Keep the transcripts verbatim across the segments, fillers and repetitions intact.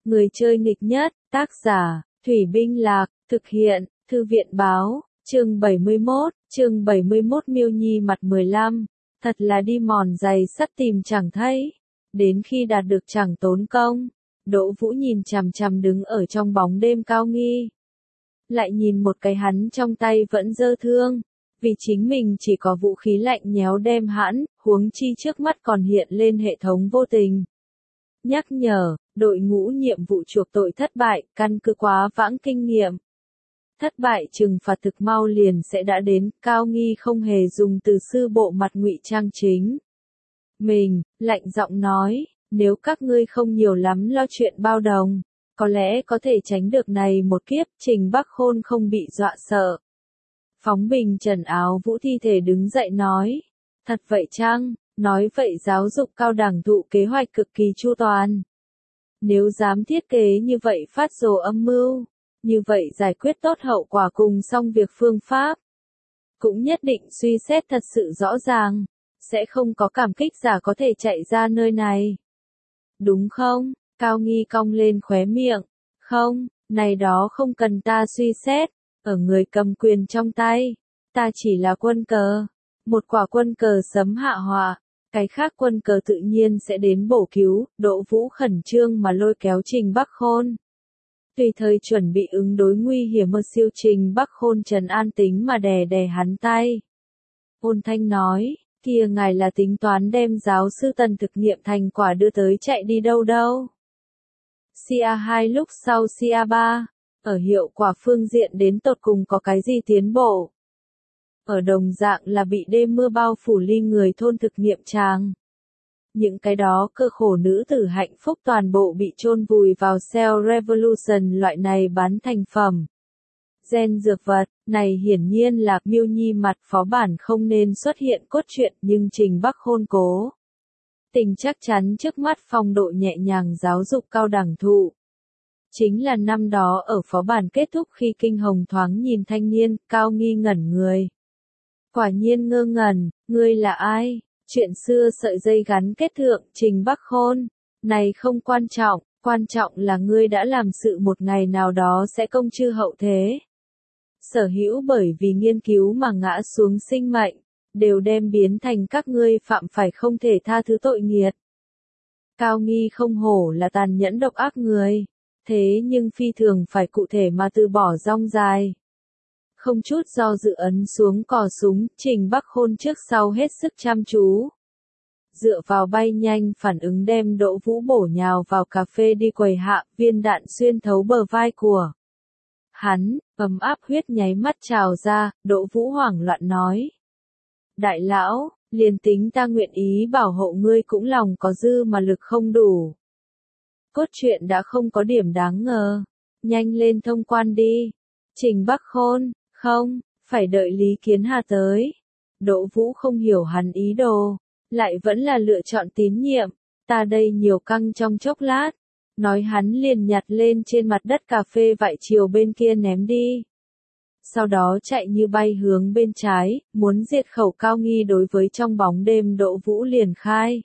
Người chơi nghịch nhất, tác giả, Thủy Binh Lạc, thực hiện, Thư viện báo, chương bảy mươi mốt, chương bảy mươi mốt Miêu Nhi mặt mười lăm, thật là đi mòn giày sắt tìm chẳng thấy, đến khi đạt được chẳng tốn công. Đỗ Vũ nhìn chằm chằm đứng ở trong bóng đêm Cao Nghi. Lại nhìn một cái hắn trong tay vẫn giơ thương, vì chính mình chỉ có vũ khí lạnh nhéo đem hãn, huống chi trước mắt còn hiện lên hệ thống vô tình. Nhắc nhở, đội ngũ nhiệm vụ chuộc tội thất bại, căn cứ quá vãng kinh nghiệm. Thất bại trừng phạt thực mau liền sẽ đã đến, Cao Nghi không hề dùng từ sư bộ mặt ngụy trang chính. Mình, lạnh giọng nói, nếu các ngươi không nhiều lắm lo chuyện bao đồng, có lẽ có thể tránh được này một kiếp, Trình Bắc Khôn không bị dọa sợ. Phóng bình trần áo vũ thi thể đứng dậy nói, thật vậy chăng, nói vậy giáo dục cao đẳng thụ kế hoạch cực kỳ chu toàn. Nếu dám thiết kế như vậy phát rồ âm mưu, như vậy giải quyết tốt hậu quả cùng xong việc phương pháp. Cũng nhất định suy xét thật sự rõ ràng, sẽ không có cảm kích giả có thể chạy ra nơi này. Đúng không? Cao Nghi cong lên khóe miệng. Không, này đó không cần ta suy xét, ở người cầm quyền trong tay, ta chỉ là quân cờ, một quả quân cờ sấm hạ họa, cái khác quân cờ tự nhiên sẽ đến bổ cứu. Đỗ Vũ khẩn trương mà lôi kéo Trình Bắc Khôn. Tùy thời chuẩn bị ứng đối nguy hiểm ở siêu Trình Bắc Khôn trấn an tính mà đè đè hắn tay. Ôn Thanh nói, kia ngài là tính toán đem giáo sư Tần thực nghiệm thành quả đưa tới chạy đi đâu đâu. xê a hai lúc sau xê a ba, ở hiệu quả phương diện đến tột cùng có cái gì tiến bộ. Ở đồng dạng là bị đêm mưa bao phủ ly người thôn thực nghiệm tràng. Những cái đó cơ khổ nữ tử hạnh phúc toàn bộ bị chôn vùi vào Cell Revolution loại này bán thành phẩm. Gen dược vật, này hiển nhiên là Miêu Nhi mặt phó bản không nên xuất hiện cốt truyện nhưng Trình Bắc Khôn cố. Tình chắc chắn trước mắt phong độ nhẹ nhàng giáo dục cao đẳng thụ. Chính là năm đó ở phó bản kết thúc khi kinh hồng thoáng nhìn thanh niên, Cao Nghi ngẩn người. Quả nhiên ngơ ngẩn, ngươi là ai? Chuyện xưa sợi dây gắn kết thượng, Trình Bắc Khôn. Này không quan trọng, quan trọng là ngươi đã làm sự một ngày nào đó sẽ công chư hậu thế. Sở hữu bởi vì nghiên cứu mà ngã xuống sinh mệnh, đều đem biến thành các ngươi phạm phải không thể tha thứ tội nghiệt. Cao Nghi không hổ là tàn nhẫn độc ác người, thế nhưng phi thường phải cụ thể mà từ bỏ rong dài. Không chút do dự ấn xuống cò súng, Trình Bắc Khôn trước sau hết sức chăm chú. Dựa vào bay nhanh phản ứng đem Đỗ Vũ bổ nhào vào cà phê đi quầy hạ, viên đạn xuyên thấu bờ vai của hắn, ấm áp huyết nháy mắt trào ra. Đỗ Vũ hoảng loạn nói. Đại lão, liền tính ta nguyện ý bảo hộ ngươi cũng lòng có dư mà lực không đủ. Cốt truyện đã không có điểm đáng ngờ. Nhanh lên thông quan đi. Trình Bắc Khôn, không, phải đợi Lý Kiến Hà tới. Đỗ Vũ không hiểu hắn ý đồ, lại vẫn là lựa chọn tín nhiệm. Ta đây nhiều căng trong chốc lát. Nói hắn liền nhặt lên trên mặt đất cà phê vại chiều bên kia ném đi. Sau đó chạy như bay hướng bên trái, muốn diệt khẩu Cao Nghi. Đối với trong bóng đêm Đỗ Vũ liền khai.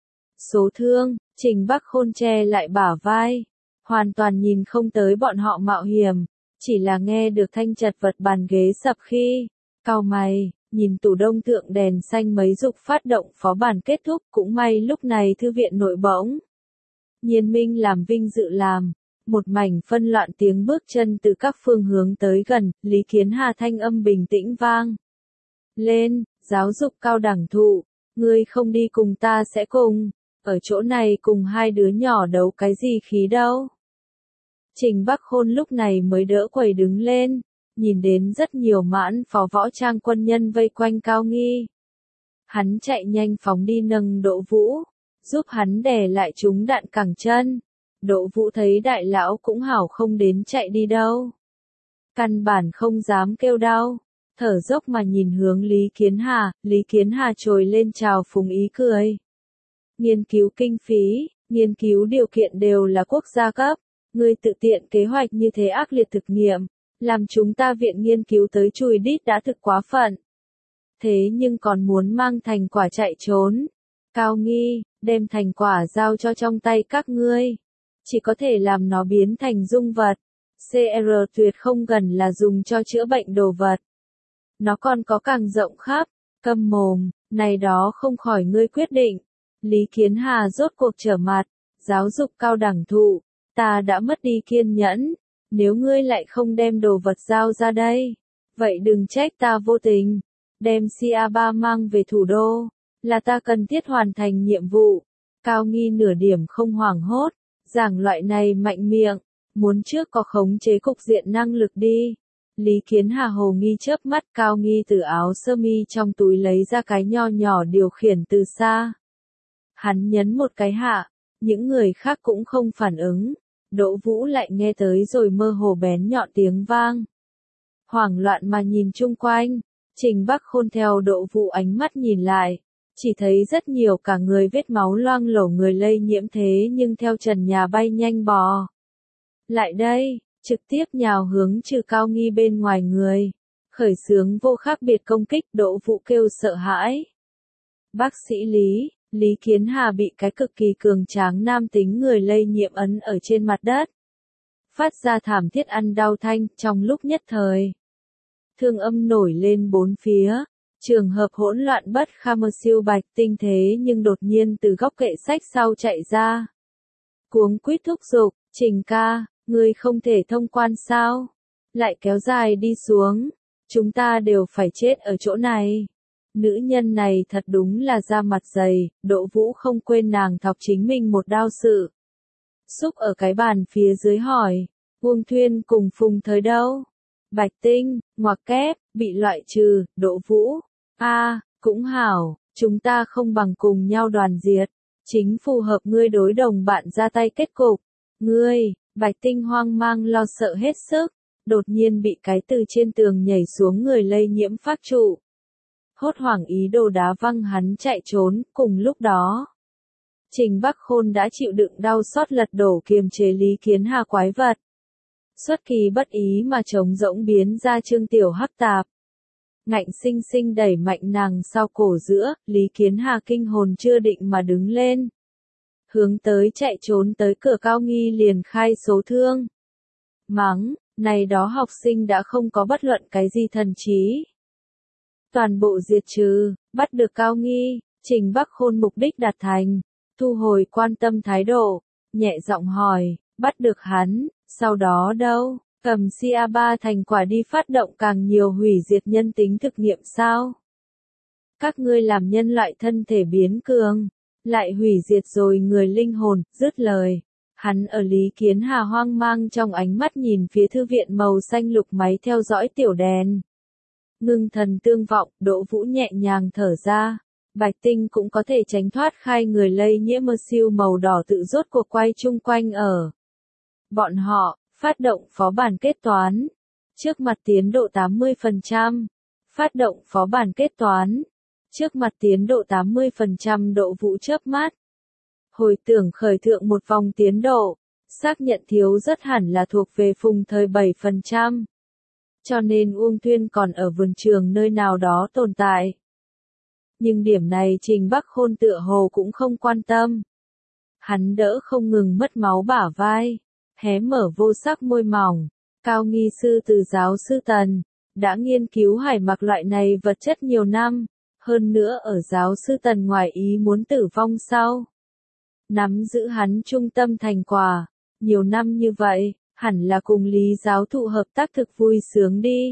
Số thương, Trình Bắc Khôn che lại bả vai. Hoàn toàn nhìn không tới bọn họ mạo hiểm, chỉ là nghe được thanh chật vật bàn ghế sập khi. Cau mày, nhìn tủ đông thượng đèn xanh mấy dục phát động phó bản kết thúc. Cũng may lúc này thư viện nội bỗng Nhiên Minh làm vinh dự làm. Một mảnh phân loạn tiếng bước chân từ các phương hướng tới gần, Lý Kiến Hà thanh âm bình tĩnh vang. Lên, giáo dục cao đẳng thụ, ngươi không đi cùng ta sẽ cùng, ở chỗ này cùng hai đứa nhỏ đấu cái gì khí đâu. Trình Bắc Khôn lúc này mới đỡ quầy đứng lên, nhìn đến rất nhiều mãn phó võ trang quân nhân vây quanh Cao Nghi. Hắn chạy nhanh phóng đi nâng Đỗ Vũ, giúp hắn đè lại chúng đạn cẳng chân. Đỗ Vũ thấy đại lão cũng hảo không đến chạy đi đâu. Căn bản không dám kêu đau, thở dốc mà nhìn hướng Lý Kiến Hà. Lý Kiến Hà trồi lên chào phúng ý cười. Nghiên cứu kinh phí, nghiên cứu điều kiện đều là quốc gia cấp. Ngươi tự tiện kế hoạch như thế ác liệt thực nghiệm, làm chúng ta viện nghiên cứu tới chùi đít đã thực quá phận. Thế nhưng còn muốn mang thành quả chạy trốn. Cao Nghi, đem thành quả giao cho trong tay các ngươi. chỉ có thể làm nó biến thành dung vật. xê rờ tuyệt không gần là dùng cho chữa bệnh đồ vật. Nó còn có càng rộng khắp. Câm mồm, này đó không khỏi ngươi quyết định. Lý Kiến Hà rốt cuộc trở mặt. Giáo dục cao đẳng thụ, ta đã mất đi kiên nhẫn. Nếu ngươi lại không đem đồ vật giao ra đây, vậy đừng trách ta vô tình. Đem xê a ba mang về thủ đô, là ta cần thiết hoàn thành nhiệm vụ. Cao Nghi nửa điểm không hoảng hốt, giảng loại này mạnh miệng, muốn trước có khống chế cục diện năng lực đi. Lý Kiến Hà hồ nghi chớp mắt. Cao Nghi từ áo sơ mi trong túi lấy ra cái nho nhỏ điều khiển từ xa. Hắn nhấn một cái hạ, những người khác cũng không phản ứng. Đỗ Vũ lại nghe tới rồi mơ hồ bén nhọn tiếng vang. Hoảng loạn mà nhìn chung quanh, Trình Bắc Khôn theo Đỗ Vũ ánh mắt nhìn lại, chỉ thấy rất nhiều cả người vết máu loang lổ người lây nhiễm thế nhưng theo trần nhà bay nhanh bò lại đây, trực tiếp nhào hướng trừ Cao Nghi bên ngoài người, khởi xướng vô khác biệt công kích. Đỗ Vũ kêu sợ hãi. Bác sĩ Lý, Lý Kiến Hà bị cái cực kỳ cường tráng nam tính người lây nhiễm ấn ở trên mặt đất, phát ra thảm thiết ăn đau thanh. Trong lúc nhất thời, thương âm nổi lên bốn phía, trường hợp hỗn loạn bất kham. Siêu Bạch Tinh thế nhưng đột nhiên từ góc kệ sách sau chạy ra, cuống quýt thúc giục, Trình ca, ngươi không thể thông quan sao? Lại kéo dài đi xuống, chúng ta đều phải chết ở chỗ này. Nữ nhân này thật đúng là da mặt dày. Đỗ Vũ không quên nàng thọc chính mình một đao sự. Xúc ở cái bàn phía dưới hỏi, Uông Thuyên cùng Phùng Thời đâu? Bạch Tinh, ngoặc kép, bị loại trừ. Đỗ Vũ, a à, cũng hảo, chúng ta không bằng cùng nhau đoàn diệt, chính phù hợp ngươi đối đồng bạn ra tay kết cục. Ngươi, Bạch Tinh hoang mang lo sợ hết sức, đột nhiên bị cái từ trên tường nhảy xuống người lây nhiễm phát trụ. Hốt hoảng ý đồ đá văng hắn chạy trốn. Cùng lúc đó, Trình Bắc Khôn đã chịu đựng đau xót lật đổ kiềm chế Lý Kiến Hà quái vật. Xuất kỳ bất ý mà trống rỗng biến ra Trương Tiểu Hắc Tạp. Ngạnh sinh sinh đẩy mạnh nàng sau cổ giữa. Lý Kiến Hà kinh hồn chưa định mà đứng lên, hướng tới chạy trốn tới cửa Cao Nghi liền khai số thương. Mắng, này đó học sinh đã không có bất luận cái gì thần trí. Toàn bộ diệt trừ, bắt được Cao Nghi. Trình Bắc Khôn mục đích đạt thành, thu hồi quan tâm thái độ, nhẹ giọng hỏi, bắt được hắn, sau đó đâu? Cầm xê a ba thành quả đi phát động càng nhiều hủy diệt nhân tính thực nghiệm sao? Các ngươi làm nhân loại thân thể biến cường, lại hủy diệt rồi người linh hồn. Dứt lời, hắn ở Lý Kiến Hà hoang mang trong ánh mắt nhìn phía thư viện màu xanh lục máy theo dõi tiểu đèn. Ngưng thần tương vọng. Đỗ Vũ nhẹ nhàng thở ra. Bạch Tinh cũng có thể tránh thoát khai người lây nhiễm. Siêu màu đỏ tự rốt cuộc quay chung quanh ở bọn họ, phát động phó bản kết toán. Trước mặt tiến độ tám mươi phần trăm. Phát động phó bản kết toán. Trước mặt tiến độ tám mươi phần trăm. Đỗ Vũ chớp mắt, hồi tưởng khởi thượng một vòng tiến độ, xác nhận thiếu rất hẳn là thuộc về Phùng Thời bảy phần trăm. Cho nên Uông Thuyên còn ở vườn trường nơi nào đó tồn tại. Nhưng điểm này Trình Bắc Khôn tựa hồ cũng không quan tâm. Hắn đỡ không ngừng mất máu bả vai, hé mở vô sắc môi mỏng. Cao Nghi sư từ giáo sư Tần, đã nghiên cứu hải mặc loại này vật chất nhiều năm, hơn nữa ở giáo sư Tần ngoài ý muốn tử vong sau. Nắm giữ hắn trung tâm thành quả, nhiều năm như vậy, hẳn là cùng Lý giáo thụ hợp tác thực vui sướng đi.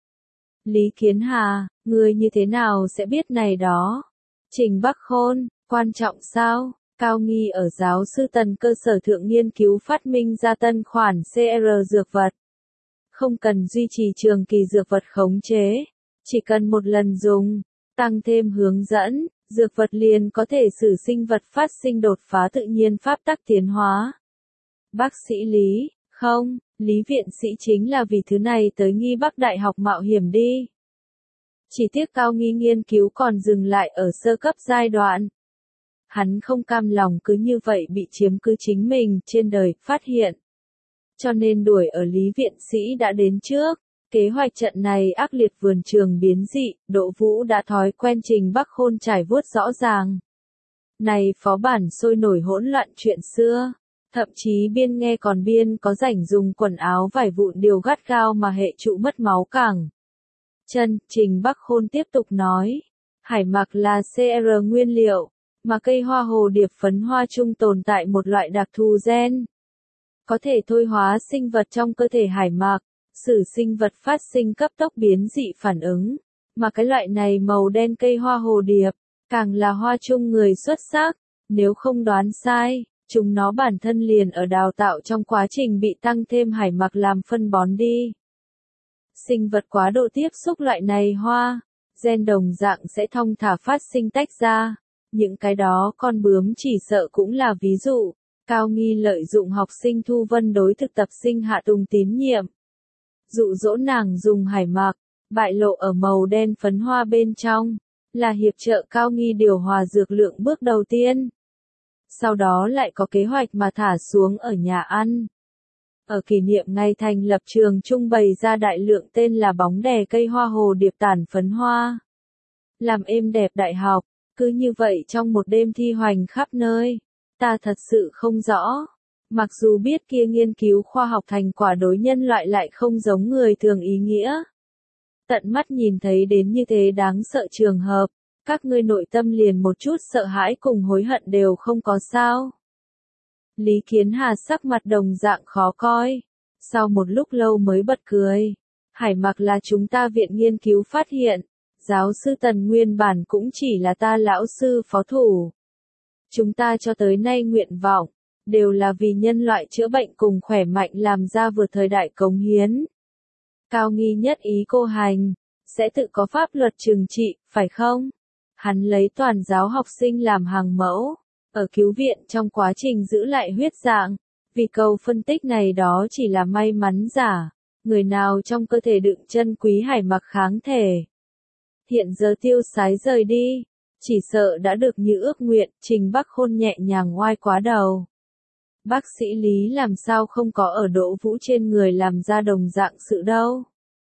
Lý Kiến Hà, ngươi như thế nào sẽ biết này đó? Trình Bắc Khôn, quan trọng sao? Cao Nghi ở giáo sư Tần cơ sở thượng nghiên cứu phát minh ra tân khoản xê rờ dược vật. Không cần duy trì trường kỳ dược vật khống chế, chỉ cần một lần dùng, tăng thêm hướng dẫn, dược vật liền có thể xử sinh vật phát sinh đột phá tự nhiên pháp tắc tiến hóa. Bác sĩ Lý, không, Lý viện sĩ chính là vì thứ này tới Nghi Bắc Đại học mạo hiểm đi. Chỉ tiếc Cao Nghi nghiên cứu còn dừng lại ở sơ cấp giai đoạn. Hắn không cam lòng cứ như vậy bị chiếm cứ chính mình trên đời phát hiện. Cho nên đuổi ở Lý viện sĩ đã đến trước. Kế hoạch trận này ác liệt vườn trường biến dị, Đỗ Vũ đã thói quen Trình Bắc Khôn trải vuốt rõ ràng. Này phó bản sôi nổi hỗn loạn chuyện xưa, Thậm chí biên nghe còn biên có rảnh dùng quần áo vải vụn điều gắt gao mà hệ trụ mất máu cẳng. Chân, Trình Bắc Khôn tiếp tục nói, hải mạc là xê rờ nguyên liệu, mà cây hoa hồ điệp phấn hoa chung tồn tại một loại đặc thù gen. Có thể thôi hóa sinh vật trong cơ thể hải mạc,使sinh vật phát sinh cấp tốc biến dị phản ứng. Mà cái loại này màu đen cây hoa hồ điệp, càng là hoa chung người xuất sắc, nếu không đoán sai, chúng nó bản thân liền ở đào tạo trong quá trình bị tăng thêm hải mạc làm phân bón đi. Sinh vật quá độ tiếp xúc loại này hoa, gen đồng dạng sẽ thong thả phát sinh tách ra, những cái đó con bướm chỉ sợ cũng là ví dụ. Cao Nghi lợi dụng học sinh Thu Vân đối thực tập sinh Hạ Tùng tín nhiệm, dụ dỗ nàng dùng hải mạc, bại lộ ở màu đen phấn hoa bên trong, là hiệp trợ Cao Nghi điều hòa dược lượng bước đầu tiên. Sau đó lại có kế hoạch mà thả xuống ở nhà ăn. Ở kỷ niệm ngày thành lập trường trung bày ra đại lượng tên là bóng đè cây hoa hồ điệp tản phấn hoa. Làm êm đẹp đại học, cứ như vậy trong một đêm thi hoành khắp nơi. Ta thật sự không rõ. Mặc dù biết kia nghiên cứu khoa học thành quả đối nhân loại lại không giống người thường ý nghĩa. Tận mắt nhìn thấy đến như thế đáng sợ trường hợp, các ngươi nội tâm liền một chút sợ hãi cùng hối hận đều không có sao. Lý Kiến Hà sắc mặt đồng dạng khó coi. Sau một lúc lâu mới bật cười. Hải mạc là chúng ta viện nghiên cứu phát hiện. Giáo sư Tần nguyên bản cũng chỉ là ta lão sư phó thủ. Chúng ta cho tới nay nguyện vọng, đều là vì nhân loại chữa bệnh cùng khỏe mạnh làm ra vượt thời đại cống hiến. Cao Nghi nhất ý cô hành, sẽ tự có pháp luật trừng trị, phải không? Hắn lấy toàn giáo học sinh làm hàng mẫu, ở cứu viện trong quá trình giữ lại huyết dạng, vì cầu phân tích này đó chỉ là may mắn giả, người nào trong cơ thể đựng chân quý hải mạc kháng thể. Hiện giờ tiêu sái rời đi. Chỉ sợ đã được như ước nguyện, Trình Bắc Khôn nhẹ nhàng oai quá đầu. Bác sĩ Lý làm sao không có ở Đỗ Vũ trên người làm ra đồng dạng sự đâu.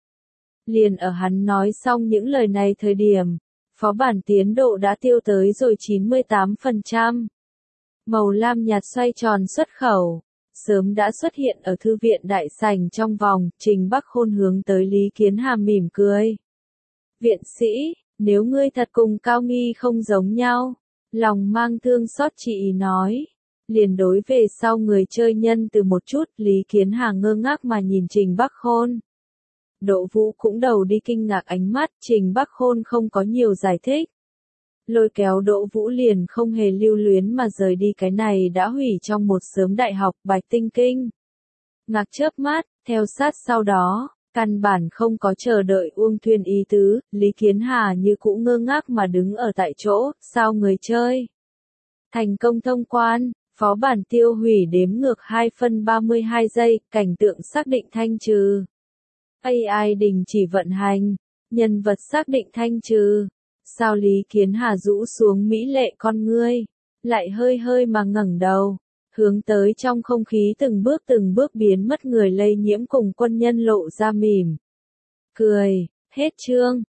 Liền ở hắn nói xong những lời này thời điểm, phó bản tiến độ đã tiêu tới rồi chín mươi tám phần trăm. Màu lam nhạt xoay tròn xuất khẩu, sớm đã xuất hiện ở thư viện đại sảnh trong vòng, Trình Bắc Khôn hướng tới Lý Kiến Hà mỉm cười. Viện sĩ, nếu ngươi thật cùng Cao Nghi không giống nhau, lòng mang thương xót chị nói, liền đối về sau người chơi nhân từ một chút, Lý Kiến Hà ngơ ngác mà nhìn Trình Bắc Khôn. Đỗ Vũ cũng đầu đi kinh ngạc ánh mắt, Trình Bắc Khôn không có nhiều giải thích. Lôi kéo Đỗ Vũ liền không hề lưu luyến mà rời đi, cái này đã hủy trong một sớm đại học Bạch Tinh Kinh. Ngạc chớp mắt, theo sát sau đó. Căn bản không có chờ đợi Uông Thuyên ý tứ, Lý Kiến Hà như cũ ngơ ngác mà đứng ở tại chỗ, sao người chơi. Thành công thông quan, phó bản tiêu hủy đếm ngược hai phân ba mươi hai giây, cảnh tượng xác định thanh trừ. a i đình chỉ vận hành, nhân vật xác định thanh trừ. Sao Lý Kiến Hà rũ xuống mỹ lệ con ngươi, lại hơi hơi mà ngẩng đầu. Hướng tới trong không khí từng bước từng bước biến mất người lây nhiễm cùng quân nhân lộ ra mỉm. Cười, hết chương.